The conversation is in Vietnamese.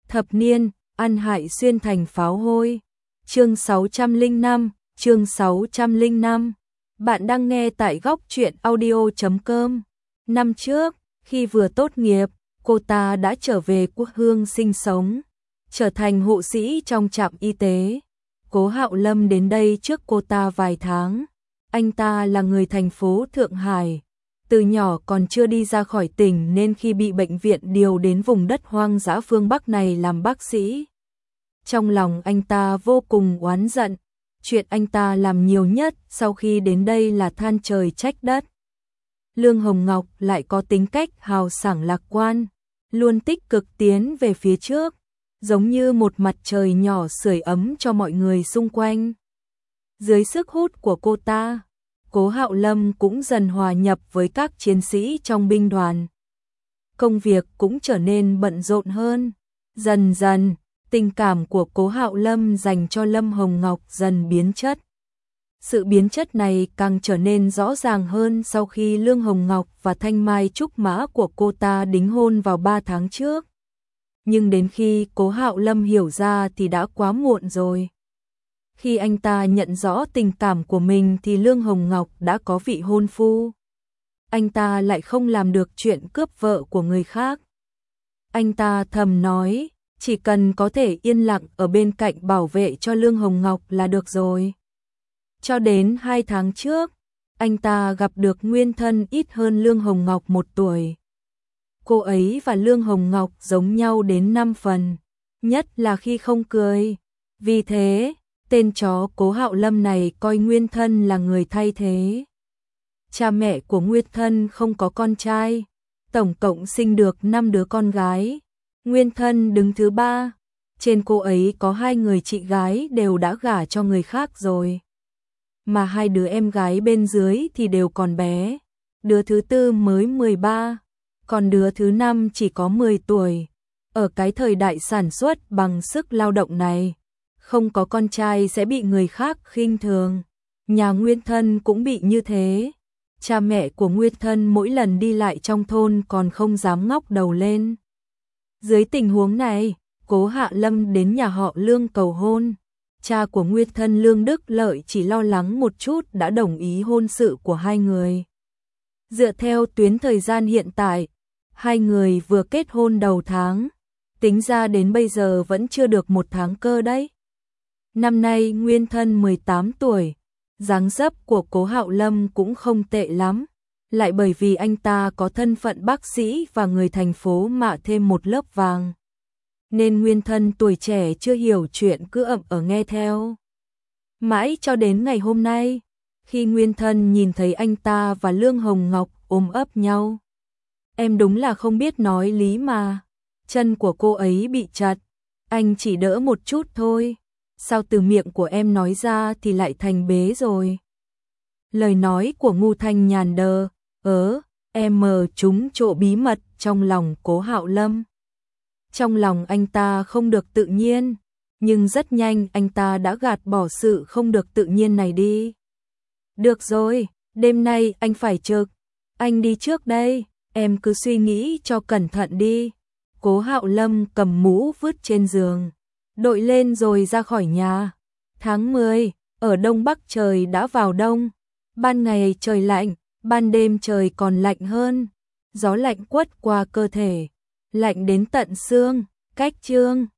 Thập niên, ăn hại xuyên thành pháo hôi. Chương 605, chương 605. Bạn đang nghe tại góc truyện audio.com. Năm trước, khi vừa tốt nghiệp, cô ta đã trở về quê hương sinh sống, trở thành hộ sĩ trong trạm y tế. Cố Hạo Lâm đến đây trước cô ta vài tháng. Anh ta là người thành phố Thượng Hải. Từ nhỏ còn chưa đi ra khỏi tỉnh nên khi bị bệnh viện điều đến vùng đất hoang dã phương Bắc này làm bác sĩ, trong lòng anh ta vô cùng oán giận. Chuyện anh ta làm nhiều nhất sau khi đến đây là than trời trách đất. Lương Hồng Ngọc lại có tính cách hào sảng lạc quan, luôn tích cực tiến về phía trước, giống như một mặt trời nhỏ sưởi ấm cho mọi người xung quanh. Dưới sức hút của cô ta, Cố Hạo Lâm cũng dần hòa nhập với các chiến sĩ trong binh đoàn. Công việc cũng trở nên bận rộn hơn. Dần dần, tình cảm của Cố Hạo Lâm dành cho Lâm Hồng Ngọc dần biến chất. Sự biến chất này càng trở nên rõ ràng hơn sau khi Lương Hồng Ngọc và thanh mai trúc mã của cô ta đính hôn vào 3 tháng trước. Nhưng đến khi Cố Hạo Lâm hiểu ra thì đã quá muộn rồi. Khi anh ta nhận rõ tình cảm của mình thì Lương Hồng Ngọc đã có vị hôn phu. Anh ta lại không làm được chuyện cướp vợ của người khác. Anh ta thầm nói, chỉ cần có thể yên lặng ở bên cạnh bảo vệ cho Lương Hồng Ngọc là được rồi. Cho đến 2 tháng trước, anh ta gặp được nguyên thân ít hơn Lương Hồng Ngọc 1 tuổi. Cô ấy và Lương Hồng Ngọc giống nhau đến 5 phần, nhất là khi không cười. Vì thế, tên chó Cố Hạo Lâm này coi nguyên thân là người thay thế. Cha mẹ của nguyên thân không có con trai, tổng cộng sinh được 5 đứa con gái. Nguyên thân đứng thứ 3, trên cô ấy có 2 người chị gái đều đã gả cho người khác rồi. Mà 2 đứa em gái bên dưới thì đều còn bé, đứa thứ 4 mới 13, còn đứa thứ 5 chỉ có 10 tuổi. Ở cái thời đại sản xuất bằng sức lao động này, không có con trai sẽ bị người khác khinh thường. Nhà nguyên thân cũng bị như thế. Cha mẹ của nguyên thân mỗi lần đi lại trong thôn còn không dám ngóc đầu lên. Dưới tình huống này, Cố Hạ Lâm đến nhà họ Lương cầu hôn. Cha của nguyên thân Lương Đức Lợi chỉ lo lắng một chút đã đồng ý hôn sự của 2 người. Dựa theo tuyến thời gian hiện tại, 2 người vừa kết hôn đầu tháng, tính ra đến bây giờ vẫn chưa được 1 tháng cơ đấy. Năm nay nguyên thân 18 tuổi, dáng dấp của Cố Hạo Lâm cũng không tệ lắm, lại bởi vì anh ta có thân phận bác sĩ và người thành phố mạ thêm một lớp vàng. Nên nguyên thân tuổi trẻ chưa hiểu chuyện cứ ậm ở nghe theo. Mãi cho đến ngày hôm nay, khi nguyên thân nhìn thấy anh ta và Lương Hồng Ngọc ôm ấp nhau. Em đúng là không biết nói lý mà, chân của cô ấy bị chật, anh chỉ đỡ một chút thôi. Sao từ miệng của em nói ra thì lại thành bế rồi? Lời nói của Ngu Thanh nhàn đờ, em mờ trúng chỗ bí mật trong lòng Cố Hạo Lâm. Trong lòng anh ta không được tự nhiên, nhưng rất nhanh anh ta đã gạt bỏ sự không được tự nhiên này đi. Được rồi, đêm nay anh phải trực, anh đi trước đây, em cứ suy nghĩ cho cẩn thận đi. Cố Hạo Lâm cầm mũ vứt trên giường, đội lên rồi ra khỏi nhà. Tháng 10, ở Đông Bắc trời đã vào đông, ban ngày trời lạnh, ban đêm trời còn lạnh hơn. Gió lạnh quất qua cơ thể, lạnh đến tận xương. Cách chương